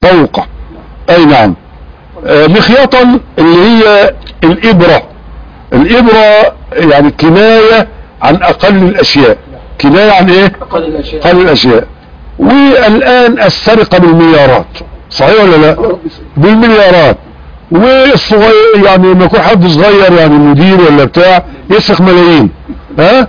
فوق. اي نعم. مخيطا اللي هي الابرة. الابرة يعني كناية عن اقل الاشياء. كناية عن ايه؟ اقل الاشياء. والان السرقة بالمليارات، صحيح ولا لا؟ بالمليارات. والصغير يعني لما يكون حد صغير يعني مدير ولا بتاع يسرق ملايين. ها؟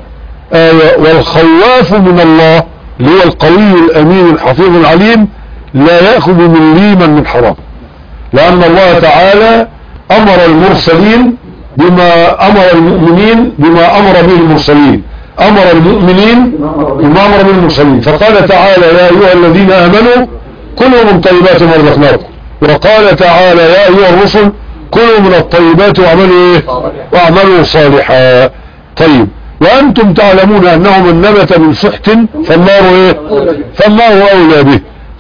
والخواف من الله اللي هو القوي الامين الحفيظ العليم لا يأخذ مليما من حرام، لان الله تعالى امر المرسلين بما امر المؤمنين بما امر به المرسلين، امر المؤمنين بما امر به المرسلين. فقال تعالى يا ايها الذين امنوا كلوا من طيبات ما رزقناكم، وقال تعالى يا ايها الرسل كلوا من الطيبات واعملوا ايه؟ واعملوا صالحا. طيب، وانتم تعلمون انه من نبت من سحت فالنار ايه؟ فالنار اولى به.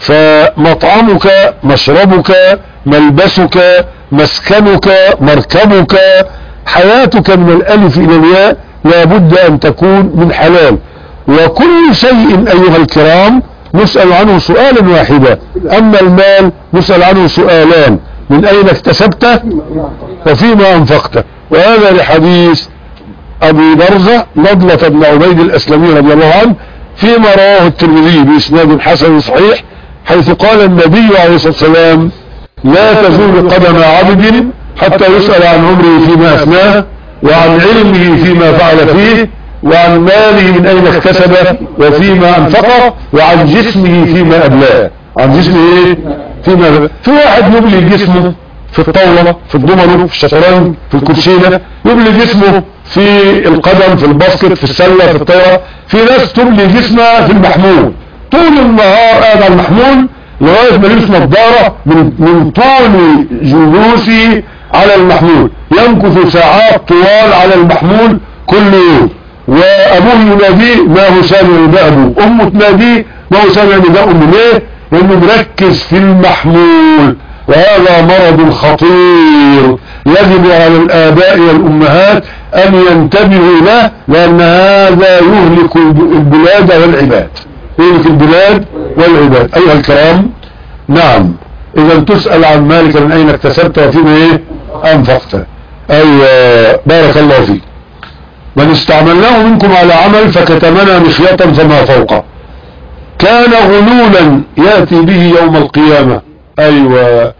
فمطعمك، مشربك، ملبسك، مسكنك، مركبك، حياتك من الالف الى الياء لابد ان تكون من حلال. وكل شيء ايها الكرام نسأل عنه سؤالا واحدا، اما المال نسأل عنه سؤالان: من اين اكتسبته وفيما انفقته. وهذا لحديث ابي برزة نضلة بن عبيد الاسلمي رضي الله عنه فيما رواه الترمذي باسناد حسن صحيح، حيث قال النبي عليه الصلاة والسلام: لا تزول قدم عبد حتى يسأل عن عمره فيما افناه، وعن علمه فيما فعل فيه، وعن ماله من اين اكتسبه وفيما انفقه، وعن جسمه فيما ابلاه. عن جسمه ايه؟ فيما أبلاه. في واحد يبلي جسمه في الطاولة، في الضمنة، في الشطرنج، في الكوتشينة، يبلي جسمه في القدم، في الباسكت، في السلة، في الطيرة. في ناس تبلي جسمها في المحمول، طول النهار قاعد على المحمول لغاية ما يلبس نظارة من طول جلوسه على المحمول، يمكث ساعات طوال على المحمول كل يوم. وابوه يناديه ما هو سامع نداء ابوه، امه تناديه ما هو سامع نداء امه. ليه؟ لانه مركز في المحمول. وهذا مرض خطير يجب على الاباء والامهات ان ينتبهوا له، لان هذا يهلك البلاد والعباد. يهلك البلاد والعباد. ايها الكرام، نعم، اذا تسأل عن مالك من اين اكتسبت وفيما ايه انفقت. ايوه، بارك الله فيك. من استعملناه منكم على عمل فكتمنا مخيطا فما فوقه كان غلولا يأتي به يوم القيامة. ايوه.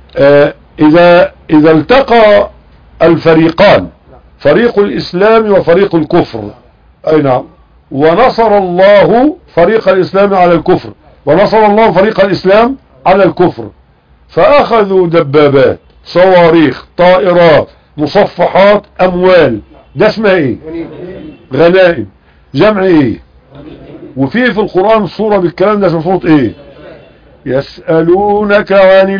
اذا التقى الفريقان، فريق الاسلام وفريق الكفر، اي نعم، ونصر الله فريق الاسلام على الكفر، ونصر الله فريق الاسلام على الكفر، فاخذوا دبابات، صواريخ، طائرات، مصفحات، اموال. ده اسمها ايه؟ غنائم. جمع ايه؟ وفي القرآن صورة بالكلام ده، اسمها صورة ايه؟ يسألونك عن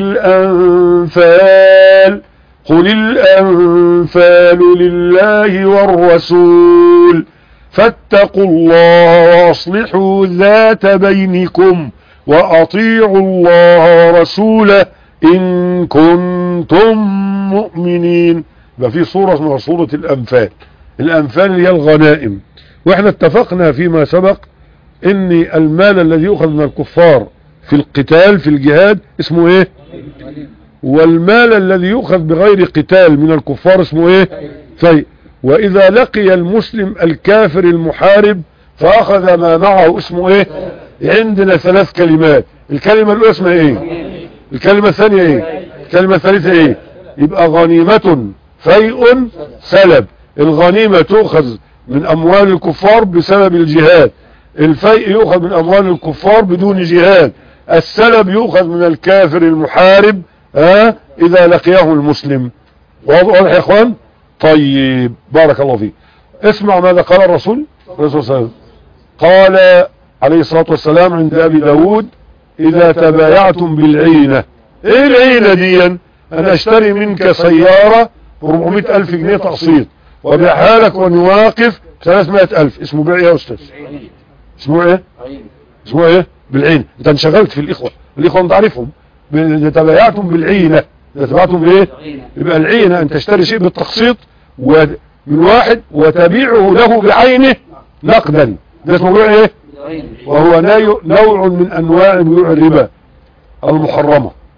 الأنفال قل الأنفال لله والرسول فاتقوا الله واصلحوا ذات بينكم وأطيعوا الله ورسوله إن كنتم مؤمنين. يبقى في صورة اسمها صورة الأنفال. الأنفال هي الغنائم. واحنا اتفقنا فيما سبق ان المال الذي يؤخذ من الكفار في القتال في الجهاد اسمه ايه؟ والمال الذي يؤخذ بغير قتال من الكفار اسمه ايه؟ فيء. واذا لقي المسلم الكافر المحارب فاخذ ما معه اسمه ايه؟ عندنا ثلاث كلمات. الكلمة الاولى اسمها ايه؟ الكلمة الثانية ايه؟ الكلمة الثالثة ايه؟ يبقى غنيمة، فيء، سلب. الغنيمة تؤخذ من اموال الكفار بسبب الجهاد، الفيء يؤخذ من اموال الكفار بدون جهاد، السلب يؤخذ من الكافر المحارب اذا لقيه المسلم. واضح يا اخوان؟ طيب، بارك الله فيك. اسمع ماذا قال الرسول صلى الله عليه وسلم. قال عليه الصلاة والسلام عند ابي داود: اذا تبايعتم بالعينة. ايه العينة دي؟ انا اشتري منك سيارة 400,000 جنيه تقسيط وبيعها لك ونواقف 300,000. اسمه بيع يا استاذ؟ اسمه ايه؟ اسمه ايه؟ بالعين. انت انشغلت في الاخوة انت عارفهم. تبايعتم بالعينة. تبايعتم بايه؟ يبقى العينة ان تشتري شيء بالتقسيط من واحد وتبيعه له بعينه نقدا. ده اسمه بيع ايه؟ وهو نوع من انواع بيوع الربا المحرمة.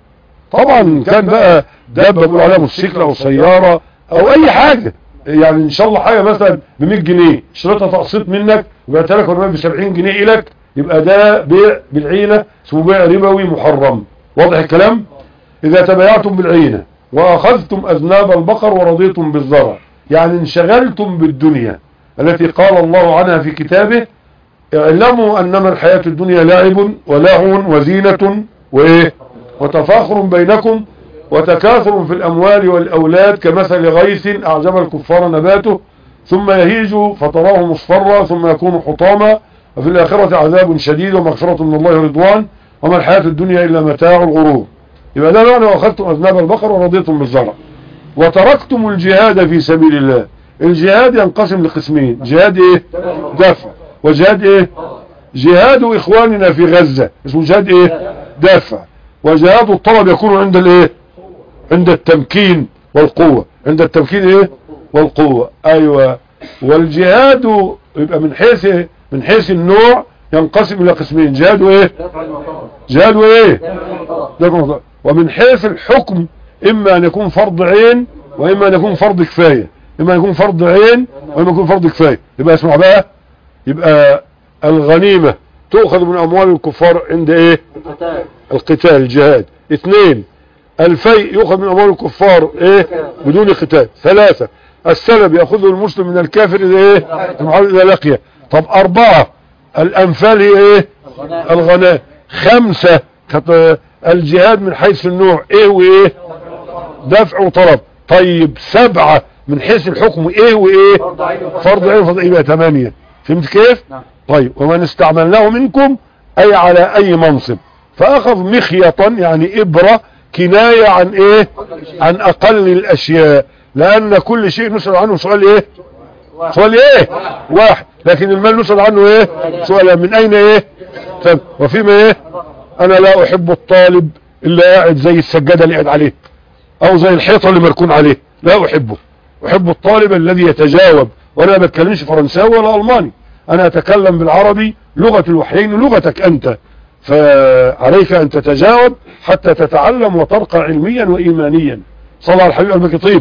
طبعا كان بقى دابة بيقول عليها موتوسيكل او سيارة او اي حاجة، يعني ان شاء الله حاجة مثلا ب 100 جنيه اشتريتها تقسيط منك وبعت لك ب 70 جنيه الك، يبقى ده بيع بالعينة، اسمه بيع ربوي محرم. واضح الكلام؟ اذا تبايعتم بالعينة واخذتم اذناب البقر ورضيتم بالزرع، يعني انشغلتم بالدنيا التي قال الله عنها في كتابه: اعلموا انما الحياة الدنيا لعب ولهو وزينة وايه وتفاخر بينكم وتكاثر في الاموال والاولاد كمثل غيث اعجب الكفار نباته ثم يهيج فتراه مصفرا ثم يكون حطاما وفي الاخرة عذاب شديد ومغفرة من الله ورضوان وما الحياة الدنيا الا متاع الغرور. يبقى ده معنى واخذتم اذناب البقر ورضيتم بالزرع وتركتم الجهاد في سبيل الله. الجهاد ينقسم لقسمين: جهاد ايه؟ دافع. وجهاد ايه؟ جهاد اخواننا في غزة اسمه جهاد ايه؟ دافع. وجهاد الطلب يكون عند الايه؟ عند التمكين والقوة. عند التمكين ايه؟ والقوة. ايوه. والجهاد يبقى من حيث النوع ينقسم الى قسمين: جهاد ايه؟ جهاد ايه؟ ومن حيث الحكم اما ان يكون فرض عين واما ان يكون فرض كفاية. اما ان يكون فرض عين واما يكون فرض كفاية. يبقى اسمع بقى، يبقى الغنيمة تؤخذ من اموال الكفار عند ايه؟ القتال الجهاد. 2 الفيء يؤخذ من اموال الكفار ايه؟ بدون قتال. 3 السلب يأخذه المسلم من الكافر اذا ايه؟ اذا لقيه. طب 4 الانفال هي ايه؟ الغناء. 5 الجهاد من حيث النوع ايه وايه؟ دفع وطلب. طيب 7 من حيث الحكم ايه وايه؟ فرض عين وفرض. يبقى 8. فهمت كيف؟ طيب ومن استعملناه منكم اي على اي منصب فاخذ مخيطا يعني ابرة كناية عن ايه؟ عن اقل الاشياء، لان كل شيء نسأل عنه سؤال ايه؟ سؤال ايه؟ واحد. لكن المال نسأل عنه ايه؟ سؤال من اين ايه؟ طيب وفيما ايه؟ انا لا احب الطالب اللي قاعد زي السجادة اللي قاعد عليه او زي الحيطة اللي مركون عليه، لا احبه. احب الطالب الذي يتجاوب، وانا ما بتكلمش فرنساوي ولا الماني، انا اتكلم بالعربي لغة الوحيين لغتك انت، فعليك ان تتجاوب حتى تتعلم وترقى علميا وايمانيا. صلى على الحبيب قلبك طيب.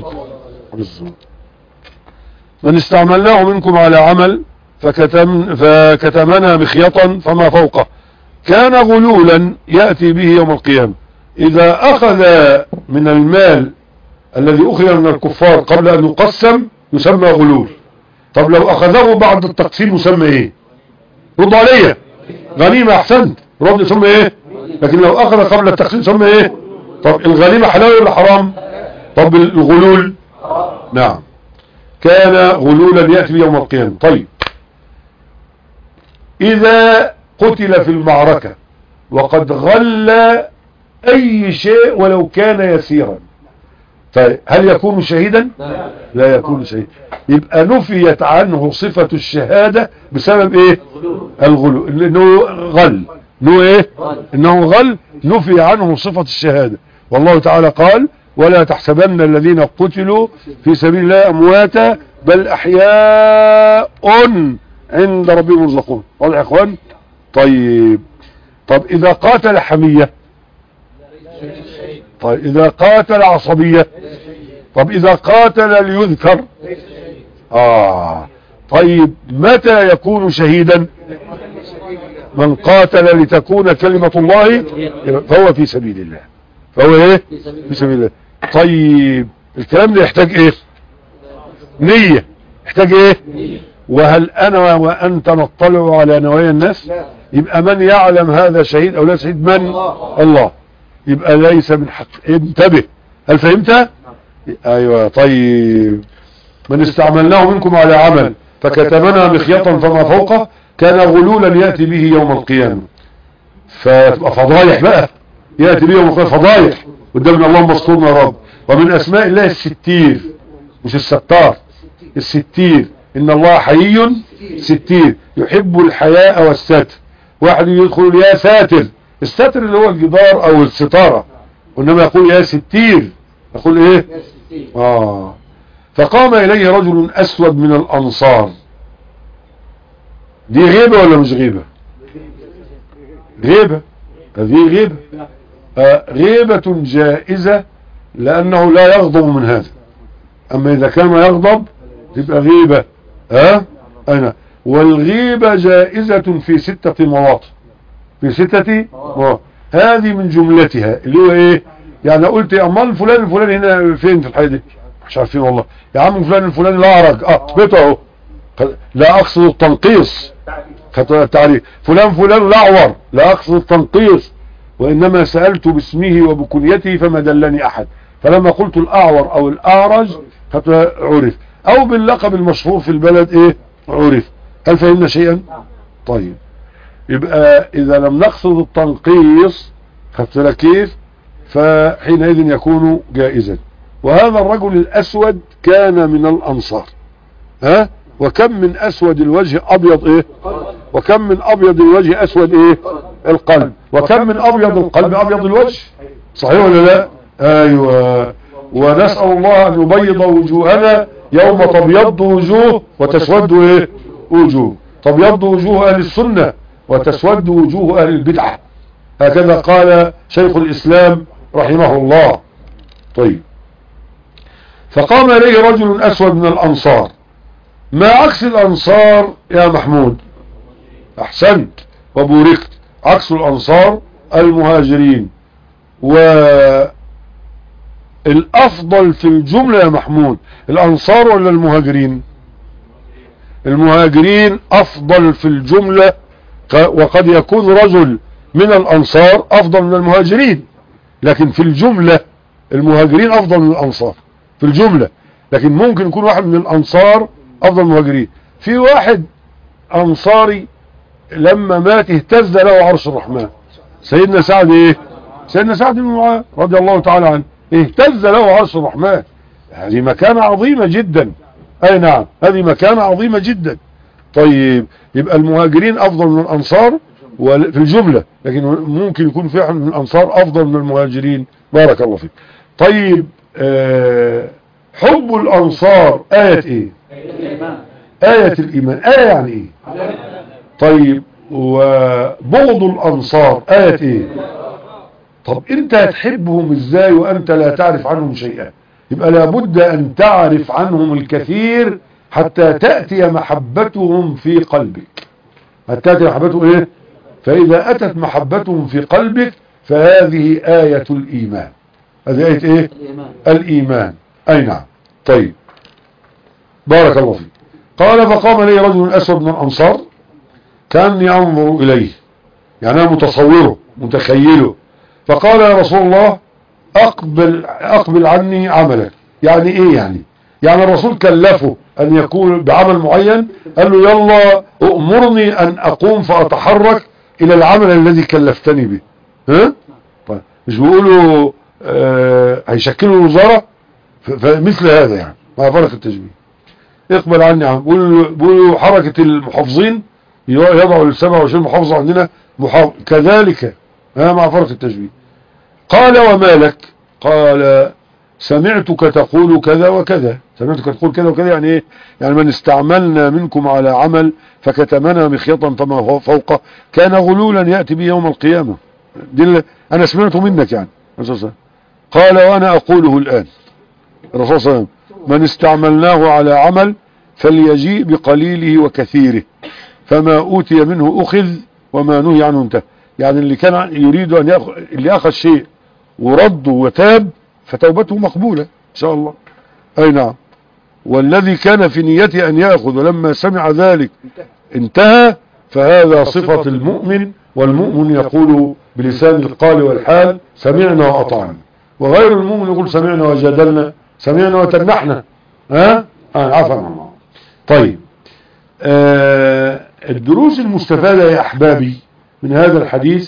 من استعملناه منكم على عمل فكتمنا مخيطا فما فوقه كان غلولا يأتي به يوم القيامة. اذا اخذ من المال الذي اخذ من الكفار قبل ان يقسم يسمى غلول. طب لو اخذه بعد التقسيم يسمى ايه؟ رد عليا. غنيمة. احسنت. رد يسمى ايه؟ لكن لو اخذ قبل التقسيم يسمى ايه؟ طب الغنيمة حلال ولا حرام؟ طب الغلول؟ نعم. كان غلولا يأتي يوم القيامة. طيب اذا قتل في المعركة وقد غل اي شيء ولو كان يسيرا، طيب هل يكون شهيدا؟ لا يكون شهيدا. يبقى نفيت عنه صفة الشهادة بسبب ايه؟ الغلو. انه غل. انه ايه؟ انه غل. نفي عنه صفة الشهادة. والله تعالى قال: ولا تحسبن الذين قتلوا في سبيل الله امواتا بل احياء عند ربهم يرزقون. واضح يا اخوان؟ طيب اذا قاتل حمية؟ طيب اذا قاتل عصبية؟ طب اذا قاتل ليذكر؟ طيب متى يكون شهيدا؟ من قاتل لتكون كلمة الله فهو في سبيل الله. فهو ايه؟ في سبيل الله. طيب الكلام ده يحتاج ايه؟ نية. يحتاج ايه؟ وهل انا وانت نطلع على نوايا الناس؟ يبقى من يعلم هذا شهيد او لا شهيد؟ من؟ الله. يبقى ليس من حق. انتبه. هل فهمت؟ ايوه. طيب من استعملناه منكم على عمل فكتمنا مخيطا فما فوقه كان غلولا يأتي به يوم القيامة. فتبقى فضايح بقى. يأتي به يوم القيامة فضايح قدامنا. اللهم استرنا يا رب. ومن اسماء الله الستير، مش الستار، الستير. ان الله حيي ستير يحب الحياء والستر. واحد يدخل يا ساتر، الستر اللي هو الجدار او الستارة، وانما يقول يا ستير. يقول ايه؟ فقام اليه رجل اسود من الانصار. دي غيبة ولا مش غيبة؟ غيبة. هذه غيبة. غيبة جائزة لأنه لا يغضب من هذا. أما إذا كان يغضب تبقى غيبة. أنا والغيبة جائزة في 6 مواطن، في 6 مواطن. هذه من جملتها اللي هو ايه؟ يعني قلت يا امال فلان الفلاني هنا فين في الحي دي؟ مش عارفين والله. يا عم فلان الفلاني لا اعرج بيته اهو، لا اقصد التنقيص، التعريف. فلان لا اعور، لا اقصد التنقيص، وانما سألت باسمه وبكنيته فما دلني احد، فلما قلت الاعور او الاعرج عرف، او باللقب المشهور في البلد ايه؟ عرف. هل فهمنا شيئا؟ طيب، يبقى اذا لم نقصد التنقيص خدت لك كيف؟ فحينئذ يكون جائزا. وهذا الرجل الاسود كان من الانصار. وكم من اسود الوجه ابيض ايه؟ وكم من ابيض الوجه اسود ايه؟ القلب. وكم من ابيض القلب ابيض الوجه. صحيح ولا لا؟ ايوه. ونسأل الله ان يبيض وجوهنا يوم تبيض وجوه وتسود ايه؟ وجوه. تبيض وجوه اهل السنة وتسود وجوه اهل البدعة، هكذا قال شيخ الاسلام رحمه الله. طيب، فقام اليه رجل اسود من الانصار. ما عكس الانصار يا محمود؟ احسنت وبوركت. عكس الانصار المهاجرين. والافضل في الجملة يا محمود الانصار ولا المهاجرين؟ المهاجرين افضل في الجملة، وقد يكون رجل من الانصار افضل من المهاجرين، لكن في الجملة المهاجرين افضل من الانصار في الجملة. لكن ممكن يكون واحد من الانصار افضل من المهاجرين. في واحد انصاري لما مات اهتز له عرش الرحمن، سيدنا سعد ايه؟ سيدنا سعد بن معاذ رضي الله تعالى عنه، اهتز له عرش الرحمن. هذه مكانة عظيمة جدا. اي نعم، هذه مكانة عظيمة جدا. طيب، يبقى المهاجرين افضل من الانصار في الجملة، لكن ممكن يكون فعلا من الانصار افضل من المهاجرين. بارك الله فيك. طيب، حب الانصار آية ايه؟ آية الايمان. آية يعني ايه؟ طيب، وبغض الانصار آية ايه؟ طب انت هتحبهم ازاي وانت لا تعرف عنهم شيئا؟ يبقى لابد ان تعرف عنهم الكثير حتى تأتي محبتهم في قلبك. حتى تأتي محبتهم ايه؟ فاذا اتت محبتهم في قلبك فهذه آية الايمان. هذه آية ايه؟ الايمان. اي نعم. طيب، بارك الله فيك. قال فقام لي رجل اسود من الانصار كان ينظر اليه، يعني انا متصوره متخيله. فقال يا رسول الله اقبل عني عملك. يعني ايه يعني الرسول كلفه ان يكون بعمل معين، قال له يلا امرني ان اقوم فاتحرك الى العمل الذي كلفتني به. طيب، مش بيقولوا هيشكلوا وزارة فمثل هذا، يعني مع فرق التشبيه. اقبل عني عمل. بيقولوا حركة المحافظين يضعوا ال27 محافظة عندنا كذلك مع فرق التشبيه. قال وما لك؟ قال سمعتك تقول كذا وكذا. سمعتك تقول كذا وكذا يعني ايه؟ يعني من استعملنا منكم على عمل فكتمنا مخيطا فما فوقه كان غلولا يأتي به يوم القيامة. دي انا سمعته منك يعني. قال وانا اقوله الان. الرسول صلى الله عليه وسلم من استعملناه على عمل فليجيء بقليله وكثيره فما اوتي منه اخذ وما نهي عنه انتهى. يعني اللي كان يريد ان ياخذ، اللي اخذ شيء ورد وتاب فتوبته مقبولة ان شاء الله. اي نعم. والذي كان في نيته ان ياخذ ولما سمع ذلك انتهى، فهذا صفة المؤمن. والمؤمن يقول بلسان القال والحال سمعنا واطعنا، وغير المؤمن يقول سمعنا وجادلنا، سمعنا وتنحنا. عفوا الله. طيب، الدروس المستفادة يا احبابي من هذا الحديث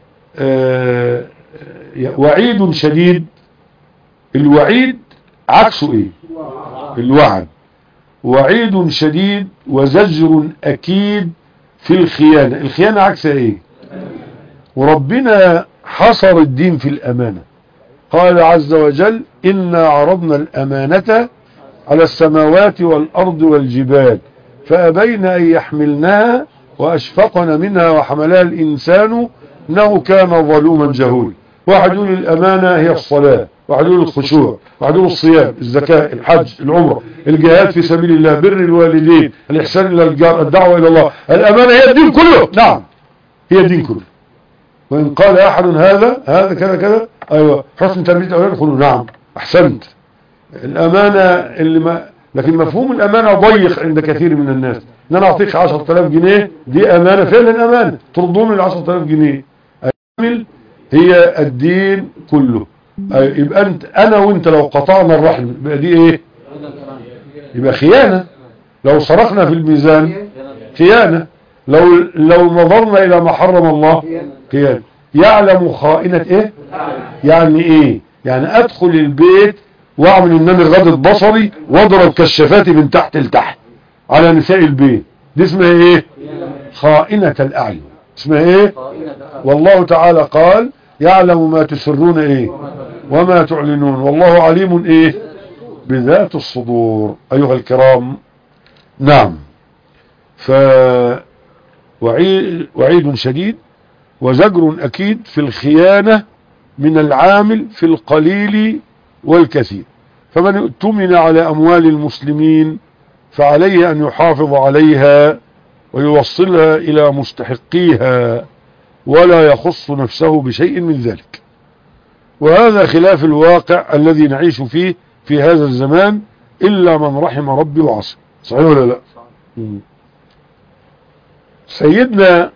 وعيد شديد. الوعيد عكسه ايه؟ الوعد. وعيد شديد وزجر اكيد في الخيانة. الخيانة عكسها ايه؟ وربنا حصر الدين في الامانة. قال عز وجل إنا عرضنا الامانة على السماوات والارض والجبال فابين ان يحملناها واشفقن منها وحملها الانسان انه كان ظلوما جهولا. واحد يقول الأمانة هي الصلاة، واحد يقول الخشوع، واحد يقول الصيام، الزكاة، الحج، العمرة، الجهاد في سبيل الله، بر الوالدين، الإحسان إلى الجار، الدعوة إلى الله. الأمانة هي الدين كله. نعم هي الدين كله. وإن قال أحد هذا كذا كذا، أيوة حسن تربية الأولاد، يقولوا نعم أحسنت. الأمانة اللي ما، لكن مفهوم الأمانة ضيق عند كثير من الناس. إن أنا أعطيك 10,000 جنيه دي أمانة، فعلا أمانة، ترضون ال 10,000 جنيه. هي الدين كله. يبقى أنا وأنت لو قطعنا الرحم يبقى دي إيه؟ يبقى خيانة. لو سرقنا في الميزان خيانة. لو نظرنا إلى ما حرم الله خيانة. يعلم خائنة إيه؟ يعني إيه؟ يعني أدخل البيت واعمل ان انا غض بصري واضرب كشافاتي من تحت لتحت على نساء البيت، دي اسمها ايه؟ خائنة الاعين. اسمها ايه؟ والله تعالى قال يعلم ما تسرون ايه وما تعلنون والله عليم ايه بذات الصدور. ايها الكرام، نعم، وعيد شديد وزجر اكيد في الخيانة من العامل في القليل والكثير. فمن اؤتمن على أموال المسلمين فعليه أن يحافظ عليها ويوصلها إلى مستحقيها ولا يخص نفسه بشيء من ذلك. وهذا خلاف الواقع الذي نعيش فيه في هذا الزمان إلا من رحم ربي وعصى. صحيح ولا لا؟ سيدنا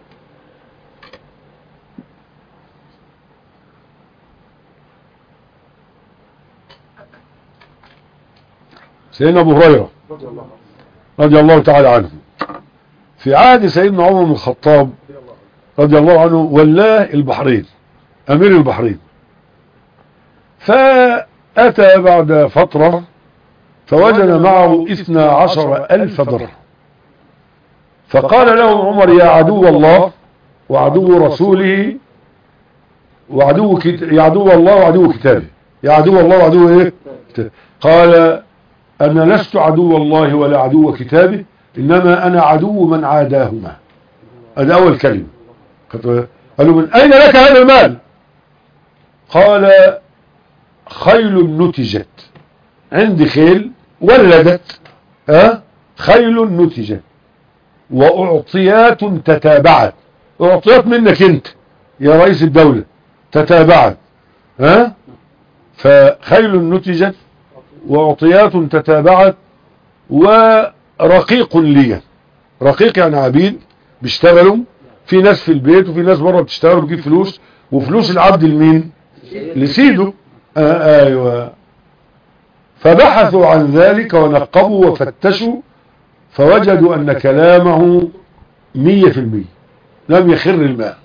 أبو هريرة رضي الله تعالى عنه في عهد سيدنا عمر بن الخطاب رضي الله عنه ولاه البحرين، أمير البحرين. فأتى بعد فترة فوجد معه 12,000 درهم. فقال له عمر يا عدو الله وعدو رسوله يا عدو الله وعدو كتابه، يا عدو الله وعدو ايه؟ قال أنا لست عدو الله ولا عدو كتابه، إنما أنا عدو من عاداهما. هذا أول كلمة. قالوا من أين لك هذا المال؟ قال خيل نتجت، عندي خيل ولدت، خيل نتجت وأعطيات تتابعت. أعطيات منك أنت يا رئيس الدولة، تتابعت، فخيل نتجت وعطيات تتابعت ورقيق لي. رقيق يعني عبيد بيشتغلوا، في ناس في البيت وفي ناس بره بتشتغل وبتجيب فلوس، وفلوس العبد لمين؟ لسيده. ايوه. فبحثوا عن ذلك ونقبوا وفتشوا فوجدوا ان كلامه 100% لم يخر الماء.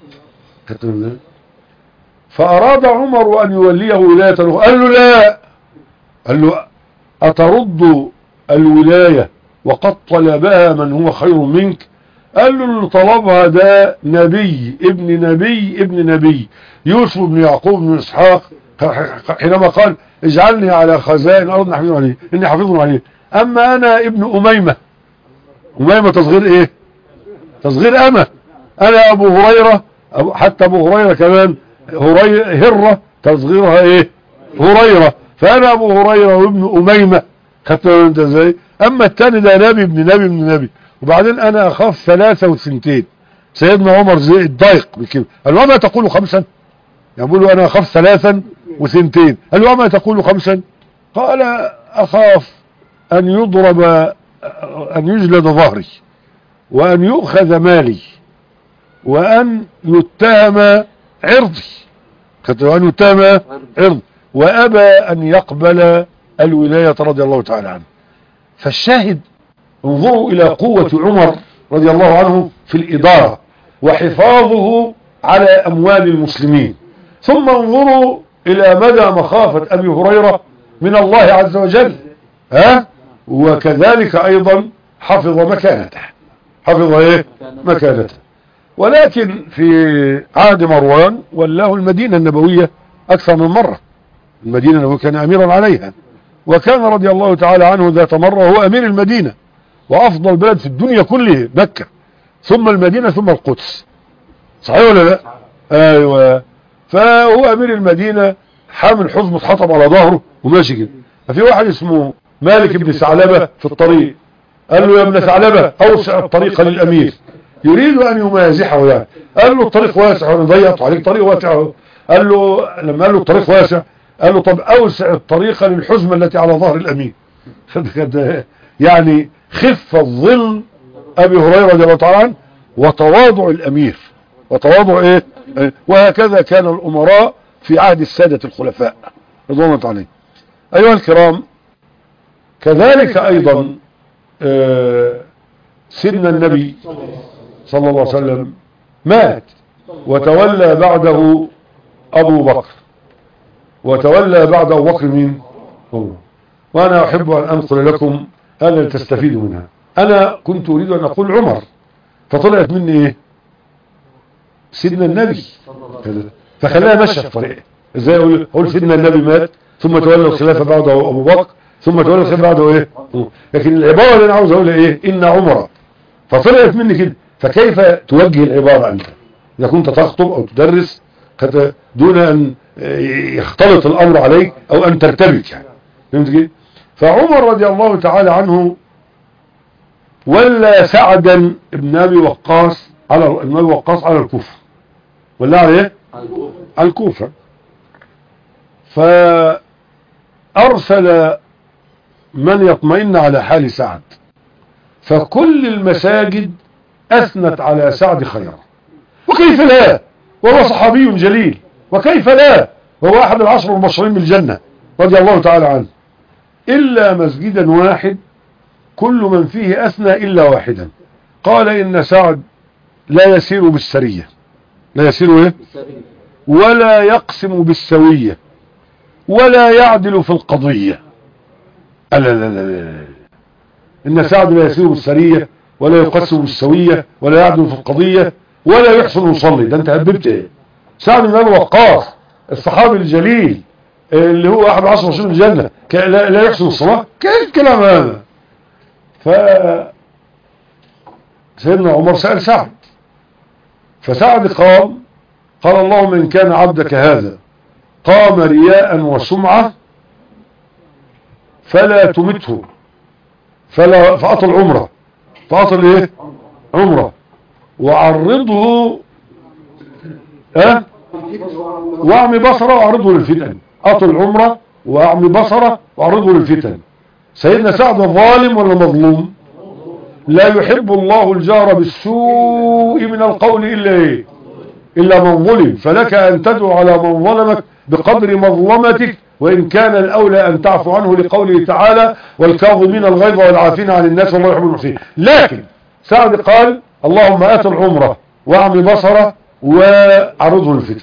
فاراد عمر ان يوليه ولاية. قال له لا، قال له أترد الولاية وقد طلبها من هو خير منك؟ قال له اللي طلبها ده نبي ابن نبي ابن نبي، يوسف بن يعقوب بن إسحاق، حينما قال اجعلني على خزائن أرض حفيظ عليه إني حفيظ عليه. أما أنا ابن أميمة. أميمة تصغير إيه؟ تصغير أمة. أنا أبو هريرة، حتى أبو هريرة كمان هرة تصغيرها إيه؟ هريرة. فأنا أبو هريرة وابن أميمة. خدت انت ازاي؟ أما الثاني ده نبي ابن نبي ابن نبي. وبعدين أنا أخاف 3 و2. سيدنا عمر زي الضيق بكده، قال له وما تقول 5؟ يقول له أنا أخاف 3 و2. قال له وما تقول 5؟ قال أخاف أن يضرب، أن يجلد ظهري، وأن يؤخذ مالي، وأن يتهم عرضي. وأن يتهم عرضي، وأبى أن يقبل الولاية رضي الله تعالى عنه. فالشاهد انظروا إلى قوة عمر رضي الله عنه في الإدارة وحفاظه على أموال المسلمين. ثم انظروا إلى مدى مخافة أبي هريرة من الله عز وجل، وكذلك أيضا حفظ مكانته. حفظ إيه؟ مكانته. ولكن في عهد مروان ولاه المدينة النبوية أكثر من مرة. المدينة النبوية كان أميرا عليها، وكان رضي الله تعالى عنه ذات مرة هو أمير المدينة، وأفضل بلد في الدنيا كله مكة، ثم المدينة ثم القدس. صحيح ولا لا؟ أيوة. فهو امير المدينة حامل حزمة اتحطم على ظهره وماشي كده. ففي واحد اسمه مالك بن ثعلبة في الطريق، قال له يا ابن ثعلبة اوسع الطريق للامير، يريد ان يمازحه يعني. قال له الطريق واسع وانا ضيقت عليك، طريق واسع. قال له لما قال له الطريق واسع قال له طب اوسع الطريق للحزمة التي على ظهر الامير. يعني خفة ظل ابي هريرة رضي الله تعالى عنه وتواضع الامير، وتواضع ايه. وهكذا كان الامراء في عهد السادة الخلفاء رضوان الله عليهم. ايها الكرام، كذلك ايضا سيدنا النبي صلى الله عليه وسلم مات وتولى بعده ابو بكر، وتولى بعد ابو بكر مين؟ هو. وانا احب ان انقل لكم هذا لتستفيدوا منها. انا كنت اريد ان اقول عمر، فطلعت مني ايه؟ سيدنا النبي، فخلاها ماشيه في طريقه. ازاي اقول سيدنا النبي مات ثم تولى الخلافه بعده ابو بكر ثم تولى الخلافه بعده ايه؟ لكن العباره اللي انا عاوز اقولها ايه؟ ان عمر، فطلعت مني كده. فكيف توجه العباره انت اذا كنت تخطب او تدرس دون ان يختلط الامر عليك او ان ترتبك يعني، فهمت كده؟ فعمر رضي الله تعالى عنه ولى سعدا ابن ابي وقاص على الكوفه. ولا على ايه؟ على الكوفه. فارسل من يطمئن على حال سعد، فكل المساجد اثنت على سعد خيرا. وكيف لا وهو صحابي جليل، وكيف لا وهو احد العشر المبشرين بالجنه رضي الله تعالى عنه، الا مسجدا واحد كل من فيه اثنى الا واحدا. قال ان سعد لا يسير بالسريه، لا يسير ايه؟ ولا يقسم بالسويه، ولا يعدل في القضيه. لا لا لا لا، ان سعد لا يسير بالسريه ولا يقسم بالسويه ولا يعدل في القضيه ولا يحسن يصلي. ده انت هببت ايه؟ سعد بن ابي وقاص الصحابي الجليل اللي هو احد 10 مبشرين بالجنه لا يحسن الصلاه؟ كيف كلام هذا؟ ف سيدنا عمر سأل سعد، فسعد قال اللهم إن كان عبدك هذا قام رياء وسمعة فلا تمته، فأطل عمره، فأطل ايه؟ عمره، وعرضه واعمي بصره وعرضه للفتن. أطل عمره واعمي بصره وعرضه للفتن. سيدنا سعد ظالم ولا مظلوم؟ لا يحب الله الجار بالسوء من القول إلا من ظلم، فلك أن تدعو على من ظلمك بقدر مظلمتك، وإن كان الأولى أن تعفو عنه لقوله تعالى والكاظمين الغيظ والعافين عن الناس والله يحب المحسنين. لكن سعد قال اللهم آتل عمره واعمي بصره وعرضه للفتن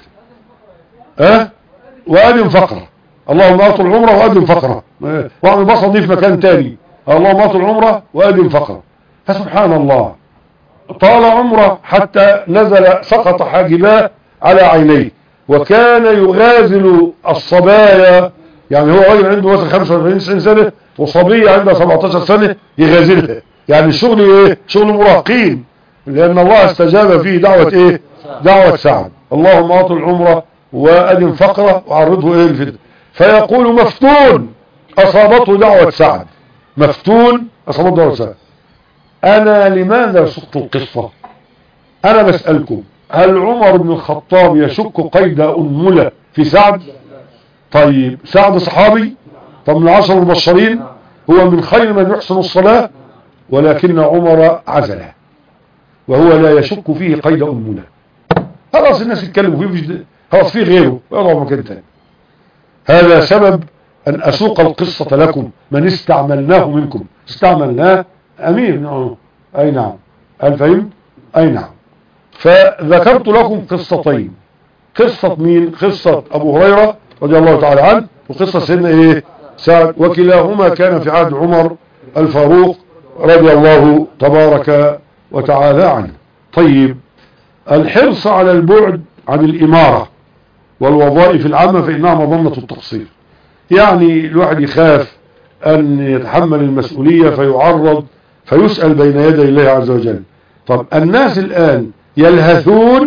وأدم فقره. اللهم آتل عمره وأدم فقره، واعمي بصره دي في مكان تاني، اللهم آتل عمره وأدم فقره. فسبحان الله طال عمره حتى نزل سقط حاجباه على عينيه، وكان يغازل الصبايا. يعني هو راجل عنده مثلا 45 سنة وصبية عندها 17 سنة يغازلها. يعني الشغل ايه؟ شغل مراهقين، لان الله استجاب فيه دعوة ايه؟ دعوة سعد. اللهم اطل عمره وادم فقره وعرضه ايه الفتنة. فيقول مفتون اصابته دعوة سعد، مفتون اصابته دعوة سعد. انا لماذا سقت القصة؟ انا بسألكم، هل عمر بن الخطاب يشك قيد أنملة في سعد؟ طيب سعد صحابي، طب من 10 المبشرين، هو من خير من يحسن الصلاة، ولكن عمر عزله وهو لا يشك فيه قيد أنملة. خلاص الناس يتكلموا فيه، خلاص فيه غيره يضعوا مكان تاني. هذا سبب أن أسوق القصة لكم. من استعملناه منكم استعملناه أمير. أي نعم، هل فهمت؟ أي نعم. فذكرت لكم قصتين، قصة مين؟ قصة أبو هريرة رضي الله تعالى عنه، وقصة سيدنا ايه؟ سعد، وكلاهما كان في عهد عمر الفاروق رضي الله تبارك وتعالى عنه. طيب، الحرص على البعد عن الإمارة والوظائف العامة فإنها مظنة التقصير. يعني الواحد يخاف أن يتحمل المسؤولية فيعرض فيسأل بين يدي الله عز وجل. طب الناس الآن يلهثون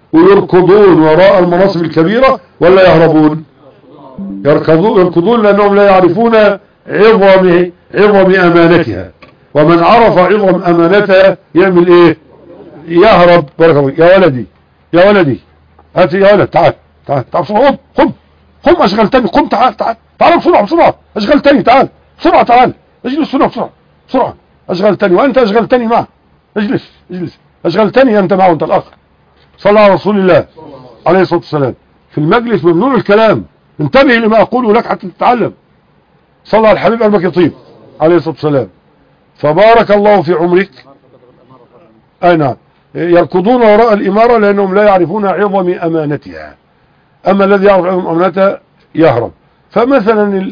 ويركضون وراء المناصب الكبيرة ولا يهربون؟ يركضون لأنهم لا يعرفون عظم أمانتها، ومن عرف عظم أمانتها يعمل ايه؟ يهرب. بارك الله. يا ولدي هات يا ولد، تعال بسرعة، قم اشغلتني، قم تعال بسرعة اشغلتني، تعال بسرعة، تعال اجلس هنا بسرعة اشغلتني، وانت اشغلتني معه، اجلس اشغلتني انت معه، انت الاخ. صلى على رسول الله عليه الصلاة والسلام. في المجلس ممنوع الكلام، انتبه لما اقوله لك حتى تتعلم. صلى على الحبيب قلبك يطيب عليه الصلاة والسلام. فبارك الله في عمرك. اي نعم، يركضون وراء الإمارة لأنهم لا يعرفون عظم أمانتها، أما الذي يعرف عظم أمانتها يهرب. فمثلا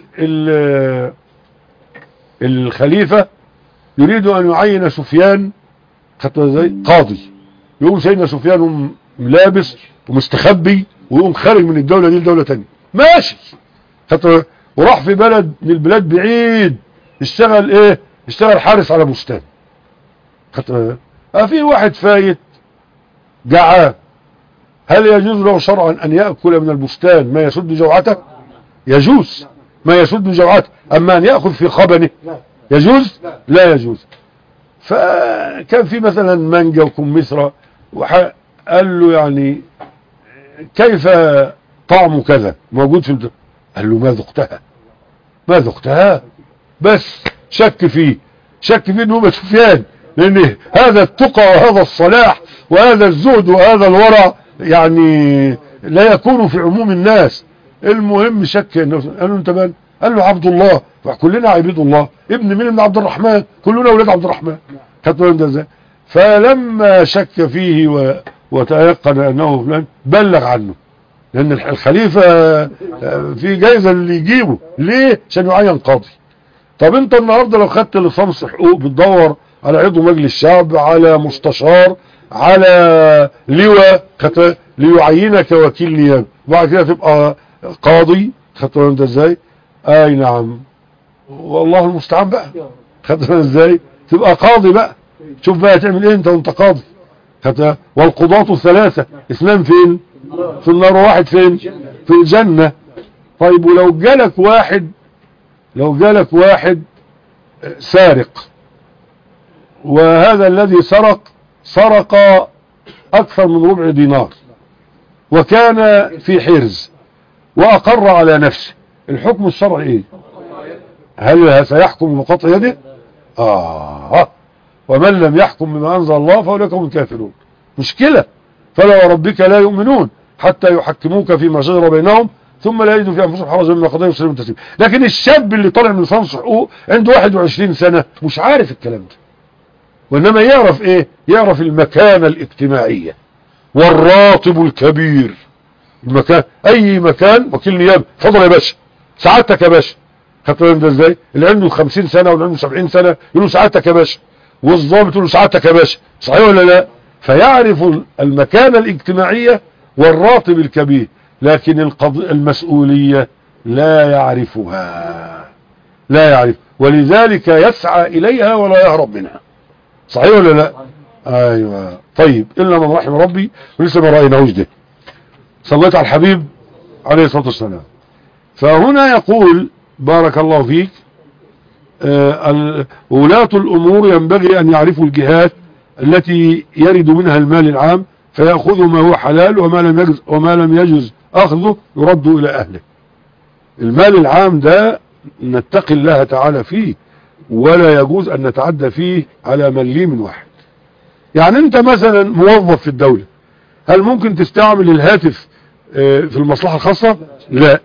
الخليفة يريد أن يعين سفيان قاضي، يقوم سيدنا سفيان ملابس ومستخبي ويقوم خارج من الدولة دي لدولة تانية ماشي، وراح في بلد من البلاد بعيد اشتغل حارس على بستان. في واحد فايت جعان، هل يجوز له شرعا ان يأكل من البستان ما يسد جوعته؟ يجوز ما يسد جوعته، اما ان يأخذ في خبنه يجوز؟ لا يجوز. فكان في مثلا مانجا وكمثرى، قال له يعني كيف طعم كذا موجود في البستان؟ قال له ما ذقتها بس شك فيه انه سفيان، لان هذا التقى وهذا الصلاح وهذا الزهد وهذا الورع يعني لا يكون في عموم الناس. المهم شك انه، قال له انت من؟ قال له عبد الله، كلنا عبيد الله، ابن عبد الرحمن، كلنا اولاد عبد الرحمن. فلما شك فيه وتيقن انه فلان بلغ عنه، لان الخليفة في جايزة اللي يجيبه ليه؟ عشان يعين قاضي. طب انت النهاردة لو خدت لصمص حقوق بتدور على عضو مجلس شعب، على مستشار، على لواء ليعينك وكيل نيابه، وبعد كده تبقى قاضي. خدت انت ازاي؟ اي نعم، والله المستعان بقى. خدت ازاي؟ تبقى قاضي بقى، شوف بقى تعمل ايه انت وانت قاضي. والقضاة ثلاثة، اثنان فين؟ في النار، وواحد فين؟ في الجنة. طيب ولو جالك واحد سارق، وهذا الذي سرق اكثر من ربع دينار، وكان في حرز واقر على نفسه، الحكم الشرعي ايه؟ هل سيحكم بقطع يده؟ ومن لم يحكم بما انزل الله فاولئك هم الكافرون. مشكلة. فلا وربك لا يؤمنون حتى يحكموك فيما شجر بينهم ثم لا يجدوا في انفسهم حرجا مما قضيت ويسلموا تسليما. لكن الشاب اللي طالع من صنص حقوق عنده 21 سنة مش عارف الكلام ده، وانما يعرف ايه؟ يعرف المكانة الاجتماعية والراتب الكبير. المكان، اي مكان، وكيل نيابه، اتفضل يا باشا، سعادتك يا باشا. خدت بالك ده ازاي؟ اللي عنده 50 سنة واللي عنده 70 سنة يقول له سعادتك يا باشا، والضابط يقول له سعادتك يا باشا. صحيح ولا لا؟ فيعرف المكانة الاجتماعية والراتب الكبير، لكن المسؤولية لا يعرفها، لا يعرف، ولذلك يسعى إليها ولا يهرب منها. صحيح ولا لا؟ ايوه. طيب الا من رحم ربي ولسه ما رايناهوش ده. صليت على الحبيب عليه الصلاه والسلام. فهنا يقول بارك الله فيك، ولاة الامور ينبغي ان يعرفوا الجهات التي يرد منها المال العام، فيأخذوا ما هو حلال، وما لم يجز اخذه يرد الى اهله. المال العام ده نتقي الله تعالى فيه، ولا يجوز ان نتعدى فيه على مليم واحد. يعني انت مثلا موظف في الدولة، هل ممكن تستعمل الهاتف في المصلحة الخاصة؟ لا.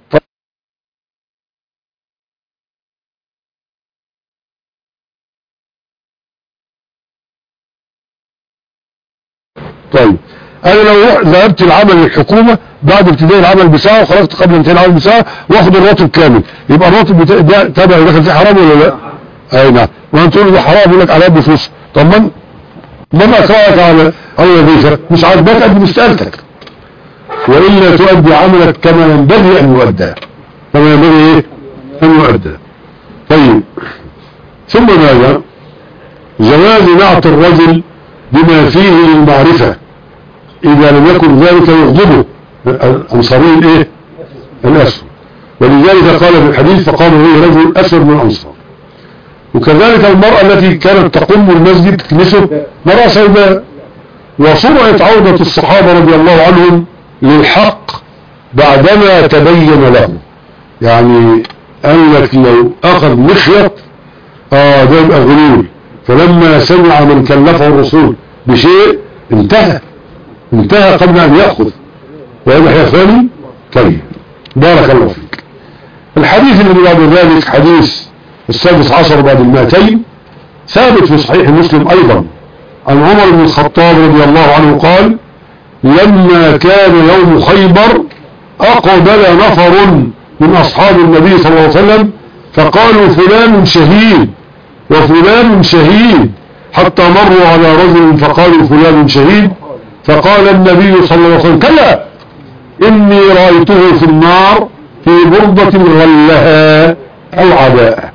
طيب انا لو ذهبت العمل للحكومة بعد ابتداء العمل بساعة وخرجت قبل انتهاء العمل بساعة واخد الراتب كامل، يبقى الراتب ده تابع داخل فيه حرام ولا لا؟ اي نعم. وانت تقول ده حرام، يقول لك على قد فلوس. طب من اكرهك على وظيفة مش عاجباك قد مستقالتك، وإلا تؤدي عملك كما ينبغي أن يؤدى، كما ينبغي إيه؟ أن يؤدى. طيب ثم ماذا؟ جواز نعت الرجل بما فيه للمعرفة إذا لم يكن ذلك يغضبه الأنصاري الإيه؟ الأسود. ولذلك قال في الحديث فقام إليه رجل أسود من الأنصار. وكذلك المرأة التي كانت تقوم المسجد تكنسه مرأة سوداء. وسرعت عودة الصحابة رضي الله عنهم للحق بعدما تبين لهم. يعني قال لك لو أخذ مخيط ده يبقى غلول، فلما سمع من كلفه الرسول بشيء انتهى قبل أن يأخذ. وإذا يا ثاني طيب بارك الله فيك. الحديث اللي بعد ذلك حديث 16 بعد 200 ثابت في صحيح مسلم أيضا عن عمر بن الخطاب رضي الله عنه قال لما كان يوم خيبر أقبل نفر من أصحاب النبي صلى الله عليه وسلم فقالوا فلان شهيد وفلان شهيد، حتى مروا على رجل فقالوا فلان شهيد، فقال النبي صلى الله عليه وسلم كلا إني رأيته في النار في بردة غلها أو عباء.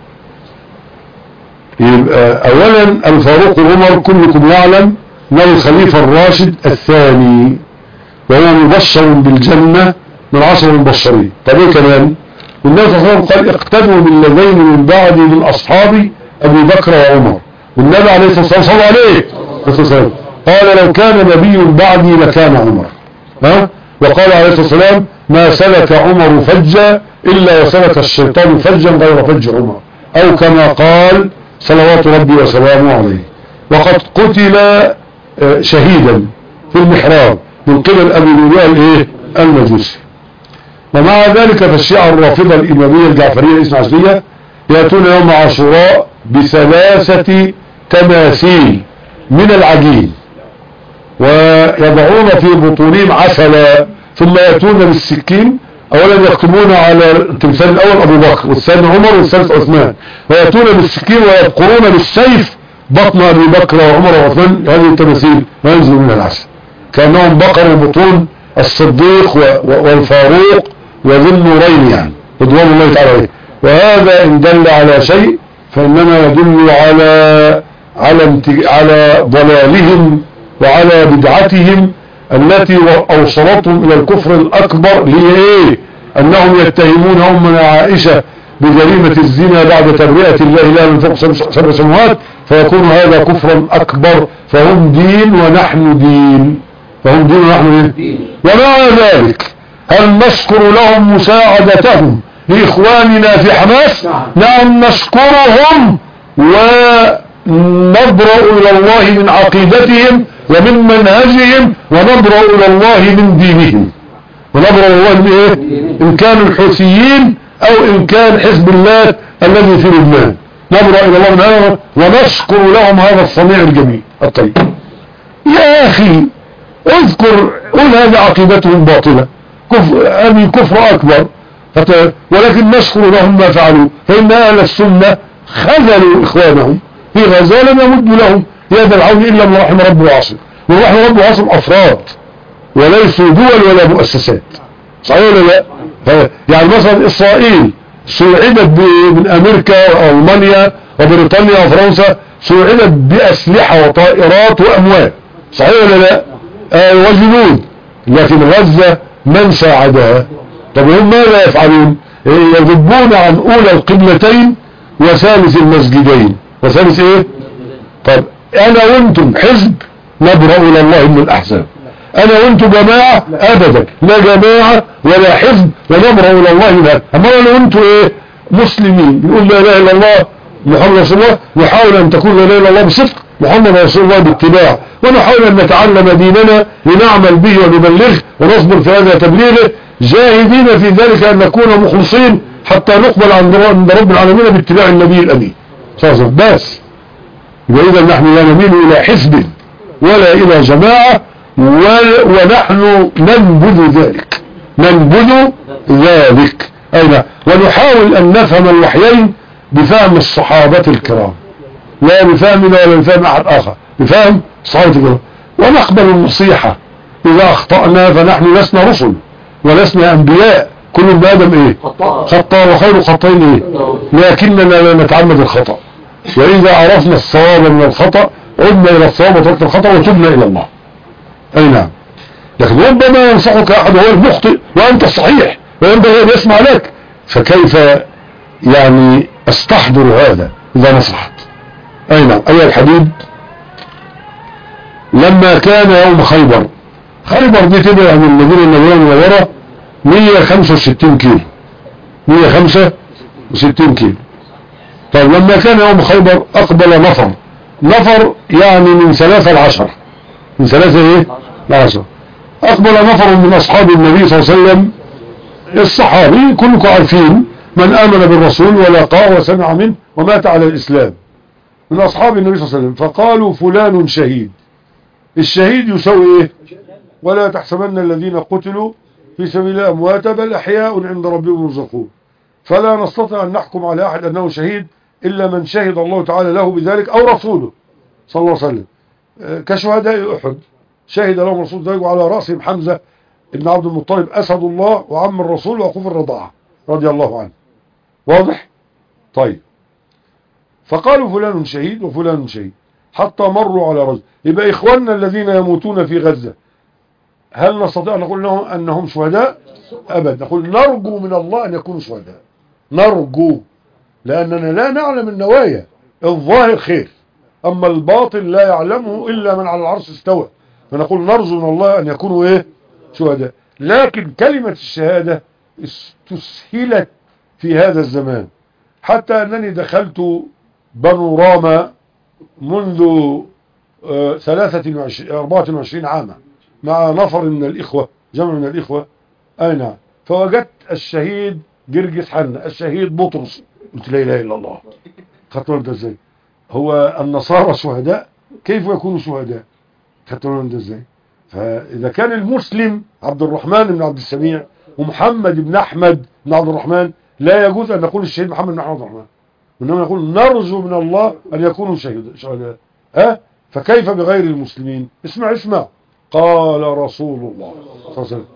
يبقى أولا الفاروق عمر كلكم يعلم أنه الخليفة الراشد الثاني، وهو مبشر بالجنة من 10 المبشرين. طب ايه كمان؟ والنبي صلى الله عليه وسلم قال اقتدوا بالذين من بعدي من أصحابي أبي بكر وعمر. والنبي عليه الصلاة والسلام صلى عليه قال لو كان نبي بعدي لكان عمر. وقال عليه الصلاة والسلام ما سلك عمر فجا إلا وسلك الشيطان فجا غير فج عمر، أو كما قال صلوات ربي وسلامه عليه. وقد قتل شهيدا في المحراب من قبل أبي لؤلؤة المجوسي. ومع ذلك فالشيعة الرافضة الإمامية الجعفرية الاثنى عشرية يأتون يوم عاشوراء ب3 تماثيل من العجين ويضعون في بطونهم عسلا، ثم يأتون بالسكين. اولا يختمون على التمثال الاول ابو بكر والثاني عمر والثالث عثمان، ويأتون بالسكين ويبقرون بالسيف بطن ابي بكر وعمر وعثمان هذه التماثيل وينزل من العسل كأنهم بقروا بطون الصديق والفاروق وذي النورين يعني رضوان الله تعالى عليه. وهذا ان دل على شيء فإنما يدل على ضلالهم وعلى بدعتهم التي أوصلتهم إلى الكفر الأكبر. ليه؟ أنهم يتهمون أمنا عائشة بجريمة الزنا بعد تبرئة الله لها من فوق 7 سماوات، فيكون هذا كفرا أكبر. فهم دين ونحن دين، ومع ذلك هل نشكر لهم مساعدتهم لإخواننا في حماس؟ نعم نشكرهم ونبرأ إلى الله من عقيدتهم ومن منهجهم، ونبرأ إلى الله من دينهم، ونبرأ إلى الله من إيه؟ إن كانوا الحوثيين أو إن كان حزب الله الذي في لبنان، نبرأ إلى الله من هذا ونشكر لهم هذا الصنيع الجميل الطيب. يا أخي اذكر قل هذا عقيدتهم باطلة هذه كفر أكبر، ولكن نشكر لهم ما فعلوا، فإن أهل السنة خذلوا إخوانهم في غزة لم يمد لهم يد العون إلا من رحم رب وعاصم. من رحم رب وعاصم أفراد وليسوا دول ولا مؤسسات، صحيح ولا لا؟ يعني مثلا إسرائيل سوعدت من أمريكا وألمانيا وبريطانيا وفرنسا، سوعدت بأسلحة وطائرات وأموال، صحيح ولا لا؟ وجنود، لكن غزة من ساعدها؟ طب هم ماذا يفعلون؟ يذبون عن أولى القبلتين وثالث المسجدين وثالث إيه؟ طب أنا وأنتم حزب نبرأ إلى الله من الأحزاب، أنا وأنتم جماعة أبدا، لا جماعة ولا حزب ونبرأ إلى الله من الأحزاب. أما أنا وأنتم إيه؟ مسلمين بنقول لا إله إلا الله محمد رسول الله، نحاول أن تكون لا إله إلا الله بصدق، محمد رسول الله باتباع، ونحاول أن نتعلم ديننا لنعمل به ونبلغه ونصبر في هذا تبليغه، جاهدين في ذلك أن نكون مخلصين حتى نقبل عند رب العالمين باتباع النبي الأمين صلى الله عليه وسلم. بس وإذا نحن لا نميل إلى حزب ولا إلى جماعة، ونحن ننبذ ذلك أين، ونحاول أن نفهم الوحيين بفهم الصحابة الكرام، لا بفهمنا ولا بفهم أحد آخر، بفهم الصحابة الكرام، ونقبل النصيحة. إذا أخطأنا فنحن لسنا رسل ولسنا أنبياء، كل ابن آدم إيه؟ خطأ وخير خطئين إيه؟ لكننا لا نتعمد الخطأ، وإذا عرفنا الصواب من الخطأ عدنا إلى الصواب وتركنا الخطأ وتبنا إلى الله. أي نعم. لكن ربما ينصحك أحد هو المخطئ وأنت الصحيح وينبغي أن يسمع لك، فكيف يعني استحضر هذا إذا نصحت؟ أي نعم. أيها الحبيب، لما كان يوم خيبر، خيبر دي تبقى من المدينة النبوية المنورة 165 كيلو، 165 كيلو. طيب لما كان يوم خيبر أقبل نفر يعني من 3 ل10، من 3 إيه؟ ل10. أقبل نفر من أصحاب النبي صلى الله عليه وسلم، الصحابي كلكم عارفين، من آمن بالرسول ولقاه وسمع منه ومات على الإسلام، من أصحاب النبي صلى الله عليه وسلم. فقالوا فلان شهيد. الشهيد يسوي إيه؟ ولا تحسبن الذين قتلوا في سبيل الله أمواتا بل أحياء عند ربهم يرزقون. فلا نستطيع أن نحكم على أحد أنه شهيد إلا من شهد الله تعالى له بذلك أو رسوله صلى الله عليه وسلم، كشهداء أحد شهد لهم رسول ذلك، وعلى رأسهم حمزة ابن عبد المطلب أسد الله وعم الرسول وأخوه الرضاعة رضي الله عنه. واضح؟ طيب، فقالوا فلان شهيد وفلان شهيد حتى مروا على رجل. يبقى إخواننا الذين يموتون في غزة، هل نستطيع أن نقول لهم أنهم شهداء؟ أبدا. نقول نرجو من الله أن يكونوا شهداء، نرجو، لأننا لا نعلم النوايا، الظاهر خير، أما الباطن لا يعلمه إلا من على العرش استوى، فنقول نرجو من الله أن يكونوا إيه؟ شهداء. لكن كلمة الشهادة استسهلت في هذا الزمان، حتى أنني دخلت بانوراما منذ 24 عاما مع نفر من الإخوة، جمع من الإخوة، أي نعم، فوجدت الشهيد جرجس حنا، الشهيد بطرس. قلت لا إله إلا الله، خدت بالك ازاي؟ هو النصارى شهداء؟ كيف يكونوا شهداء؟ خدت بالك ازاي؟ فإذا كان المسلم عبد الرحمن بن عبد السميع ومحمد بن أحمد بن عبد الرحمن، لا يجوز أن نقول الشهيد محمد بن أحمد عبد الرحمن، إنما نقول نرجو من الله أن يكونوا شهداء. فكيف بغير المسلمين؟ اسمع، قال رسول الله صلى الله عليه وسلم: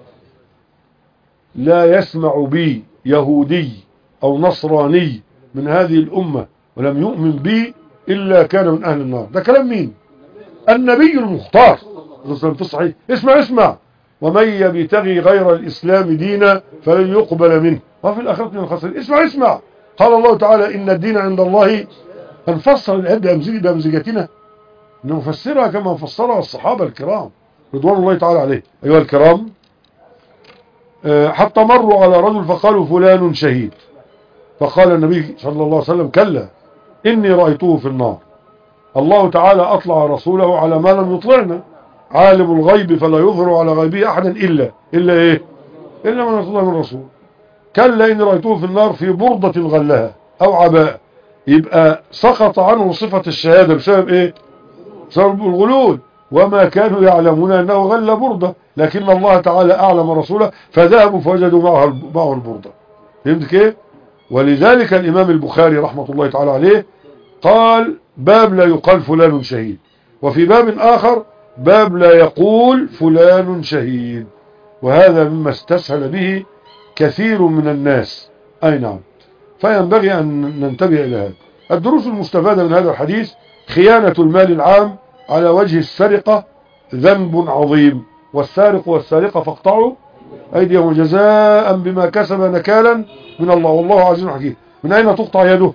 لا يسمع بي يهودي أو نصراني من هذه الأمة ولم يؤمن بي إلا كان من أهل النار. ده كلام مين؟ النبي المختار في الصحيح. اسمع: ومن يبتغي غير الإسلام دينا فلن يقبل منه وفي الآخرة من الخاسرين. اسمع، قال الله تعالى: إن الدين عند الله. هنفسر الآيات بأمزجتنا، نفسرها كما فسرها الصحابة الكرام رضوان الله تعالى عليه. أيها الكرام، حتى مروا على رجل فقالوا فلان شهيد، فقال النبي صلى الله عليه وسلم: كلا إني رأيته في النار. الله تعالى أطلع رسوله على ما لم يطلعنا، عالم الغيب فلا يظهر على غيبه أحدا إلا إيه؟ إلا من يطلع من الرسول. كلا إني رأيته في النار في بردة غلها أو عباء. يبقى سقط عنه صفة الشهادة بسبب إيه؟ بسبب الغلول، وما كانوا يعلمون أنه غل بردة، لكن الله تعالى أعلم رسوله فذهبوا فوجدوا معه البردة. فهمت كيف؟ ولذلك الإمام البخاري رحمة الله تعالى عليه قال: باب لا يقال فلان شهيد، وفي باب آخر باب لا يقول فلان شهيد، وهذا مما استسهل به كثير من الناس. أي نعم، فينبغي أن ننتبه إلى هذا. الدروس المستفادة من هذا الحديث: خيانة المال العام على وجه السرقة ذنب عظيم، والسارق والسارقة فاقطعوا أيديهم جزاء بما كسب نكالا من الله والله عزيز حكيم. من أين تقطع يده؟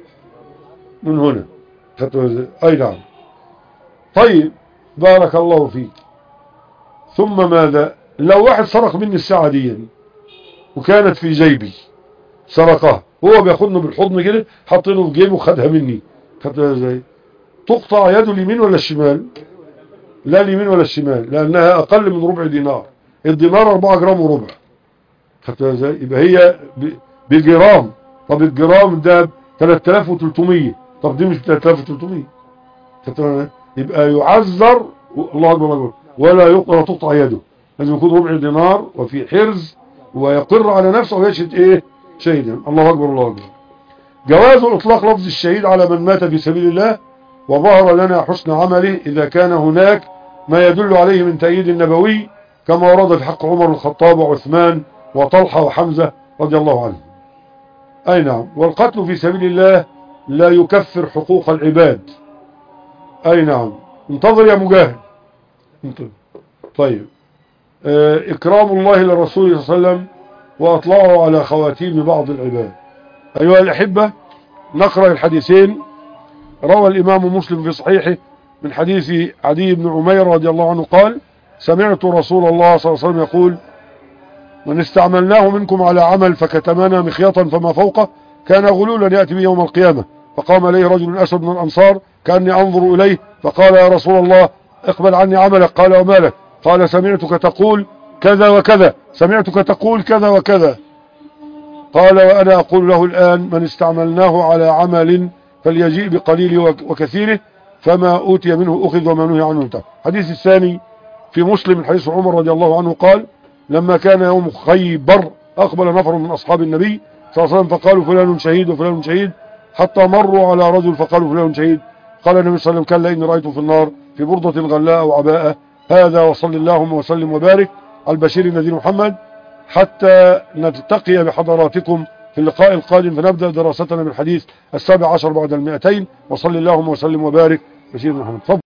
من هنا. أي نعم. طيب، بارك الله فيك. ثم ماذا؟ لو واحد سرق مني الساعة دي وكانت في جيبي، سرقها هو بياخدني بالحضن كده، حطينه في جيبه وخدها مني، خدها ازاي؟ تقطع يده اليمين ولا الشمال؟ لا اليمين ولا الشمال، لأنها أقل من ربع دينار. الدينار 4 جرام وربع، خدتها ازاي؟ يبقى هي بجرام. طب الجرام ده 3300، طب دي مش 3300، يبقى يعذر. الله أكبر، ولا تقطع يده، لازم يكون ربع دينار وفي حرز ويقر على نفسه ويشهد ايه؟ شهيدا. الله أكبر، الله أكبر. جواز إطلاق لفظ الشهيد على من مات في سبيل الله، وظهر لنا حسن عمله إذا كان هناك ما يدل عليه من تأييد النبوي، كما ورد في حق عمر الخطاب وعثمان وطلحة وحمزة رضي الله عنهم. أي نعم. والقتل في سبيل الله لا يكفر حقوق العباد. أي نعم. انتظر يا مجاهد، انتظر. طيب، إكرام الله لرسوله صلى الله عليه وسلم وأطلعه على خواتيم بعض العباد. أيها الأحبة، نقرأ الحديثين. روى الإمام مسلم في صحيحه من حديث عدي بن عمير رضي الله عنه قال: سمعت رسول الله صلى الله عليه وسلم يقول: من استعملناه منكم على عمل فكتمنا مخيطا فما فوقه كان غلولا يأتي به يوم القيامة. فقام إليه رجل أسود من الأنصار كأني أنظر إليه فقال: يا رسول الله اقبل عني عملك. قال: وما لك؟ قال: سمعتك تقول كذا وكذا، سمعتك تقول كذا وكذا. قال: وأنا أقول له الآن: من استعملناه على عمل فليجيء بقليله وكثيره، فما أوتي منه أخذ وما نهي عنه انتهى. الحديث الثاني في مسلم حديث عمر رضي الله عنه قال: لما كان يوم خيبر أقبل نفر من أصحاب النبي صلى الله عليه وسلم فقالوا: فلان شهيد وفلان شهيد، حتى مروا على رجل فقالوا: فلان شهيد. قال النبي صلى الله عليه وسلم: كلا إني رأيته في النار في بردة غلاء أو عباءة. هذا وصل اللهم وسلم وبارك على البشير النذير محمد، حتى نلتقي بحضراتكم في اللقاء القادم فنبدأ دراستنا بالحديث 17 بعد 200. وصل اللهم وسلم وبارك بشير محمد.